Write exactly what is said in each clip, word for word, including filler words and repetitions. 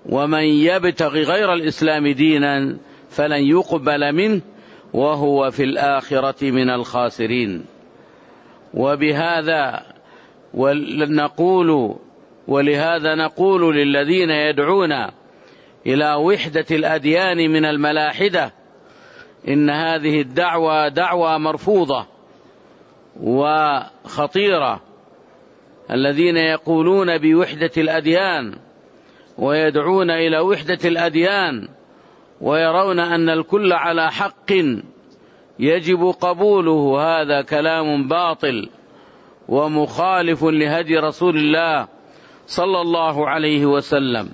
ومن يبتغي غير الإسلام دينا فلن يقبل منه وهو في الآخرة من الخاسرين. وبهذا نقول ولهذا نقول للذين يدعون إلى وحدة الأديان من الملاحدة إن هذه الدعوة دعوة مرفوضة وخطيرة. الذين يقولون بوحدة الأديان ويدعون إلى وحدة الأديان ويرون أن الكل على حق يجب قبوله، هذا كلام باطل ومخالف لهدي رسول الله صلى الله عليه وسلم.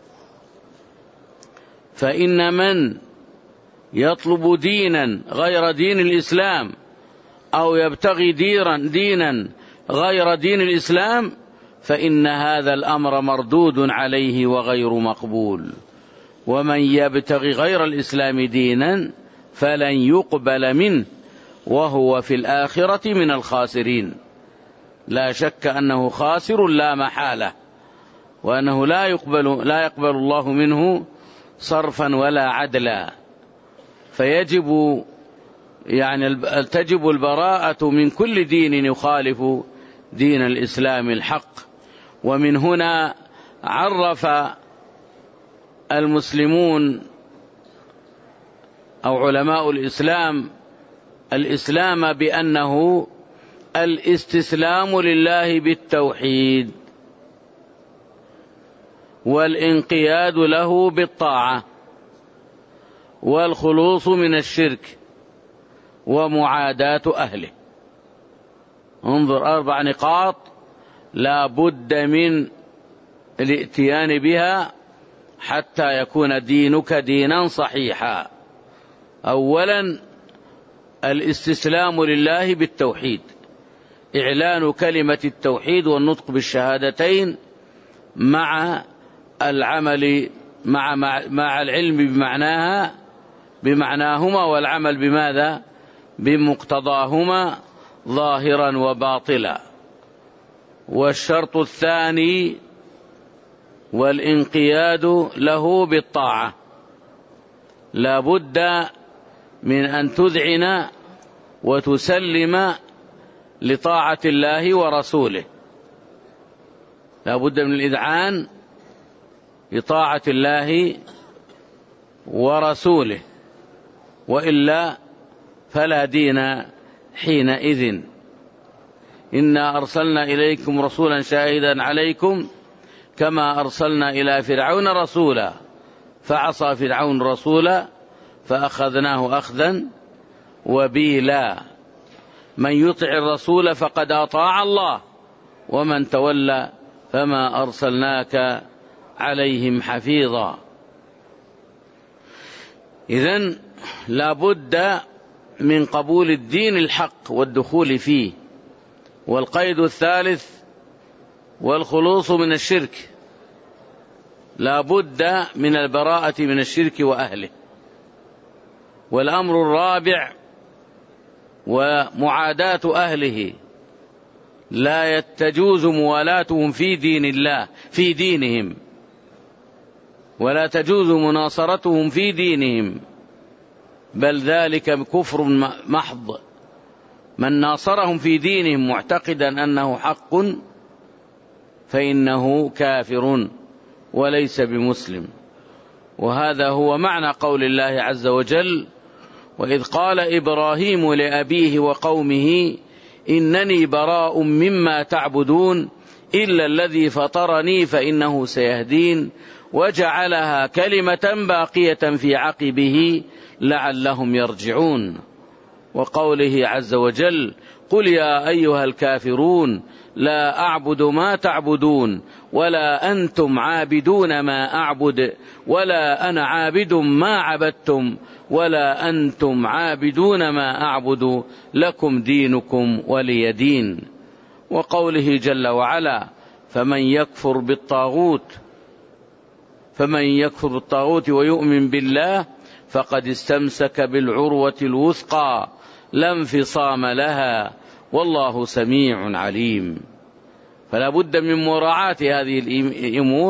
فإن من يطلب دينا غير دين الإسلام أو يبتغي دينا غير دين الإسلام فإن هذا الأمر مردود عليه وغير مقبول. ومن يبتغي غير الإسلام دينا فلن يقبل منه وهو في الآخرة من الخاسرين. لا شك أنه خاسر لا محالة، وأنه لا يقبل, لا يقبل الله منه صرفا ولا عدلا. فيجب يعني تجب البراءة من كل دين يخالف دين الإسلام الحق. ومن هنا عرف المسلمون أو علماء الإسلام الإسلام بأنه الاستسلام لله بالتوحيد والانقياد له بالطاعة والخلوص من الشرك ومعاداة أهله. انظر، أربع نقاط لا بد من الاتيان بها حتى يكون دينك دينا صحيحا. أولا الاستسلام لله بالتوحيد، إعلان كلمة التوحيد والنطق بالشهادتين مع العمل مع, مع, مع العلم بمعناها بمعناهما والعمل بماذا؟ بمقتضاهما ظاهرا وباطلا. والشرط الثاني والانقياد له بالطاعة، لا بد من أن تذعن وتسلم لطاعة الله ورسوله، لا بد من الإذعان لطاعة الله ورسوله، وإلا فلا دين حينئذ. إنا أرسلنا إليكم رسولا شاهدا عليكم كما أرسلنا إلى فرعون رسولا فعصى فرعون رسولا فأخذناه أخذا وبيلا. من يطع الرسول فقد أطاع الله ومن تولى فما أرسلناك عليهم حفيظا. إذن لا بد من قبول الدين الحق والدخول فيه. والقيد الثالث والخلوص من الشرك، لا بد من البراءة من الشرك وأهله. والأمر الرابع ومعاداة أهله، لا تجوز موالاتهم في دين الله في دينهم، ولا تجوز مناصرتهم في دينهم، بل ذلك كفر محض. من ناصرهم في دينهم معتقدا أنه حق فإنه كافر وليس بمسلم. وهذا هو معنى قول الله عز وجل: وإذ قال إبراهيم لأبيه وقومه إنني براء مما تعبدون إلا الذي فطرني فإنه سيهدين وجعلها كلمة باقية في عقبه لعلهم يرجعون. وقوله عز وجل: قل يا أيها الكافرون لا أعبد ما تعبدون ولا أنتم عابدون ما أعبد ولا أنا عابد ما عبدتم ولا أنتم عابدون ما أعبد لكم دينكم ولي دين. وقوله جل وعلا: فمن يكفر بالطاغوت فمن يكفر بالطاغوت ويؤمن بالله فقد استمسك بالعروة الوثقى لا انفصام لها والله سميع عليم. فلا بد من مراعاة هذه الأمور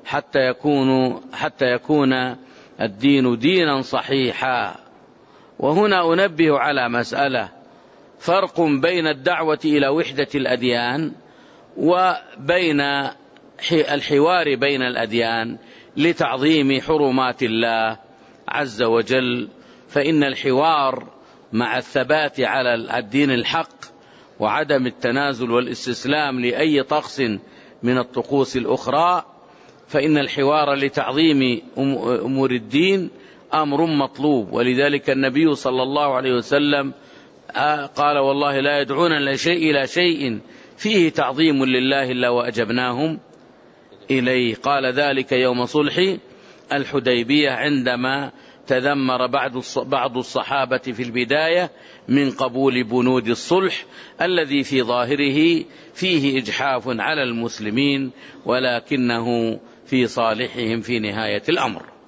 حتى يكون حتى يكون الدين دينا صحيحا. وهنا أنبه على مسألة: فرق بين الدعوة إلى وحدة الأديان وبين الحوار بين الأديان لتعظيم حرمات الله عز وجل. فإن الحوار مع الثبات على الدين الحق وعدم التنازل والاستسلام لأي طقس من الطقوس الأخرى، فإن الحوار لتعظيم أمور الدين أمر مطلوب. ولذلك النبي صلى الله عليه وسلم قال: والله لا يدعون إلى شيء فيه تعظيم لله إلا وأجبناهم إليه. قال ذلك يوم صلح الحديبية عندما تذمر بعض الصحابة في البداية من قبول بنود الصلح الذي في ظاهره فيه إجحاف على المسلمين، ولكنه في صالحهم في نهاية الأمر.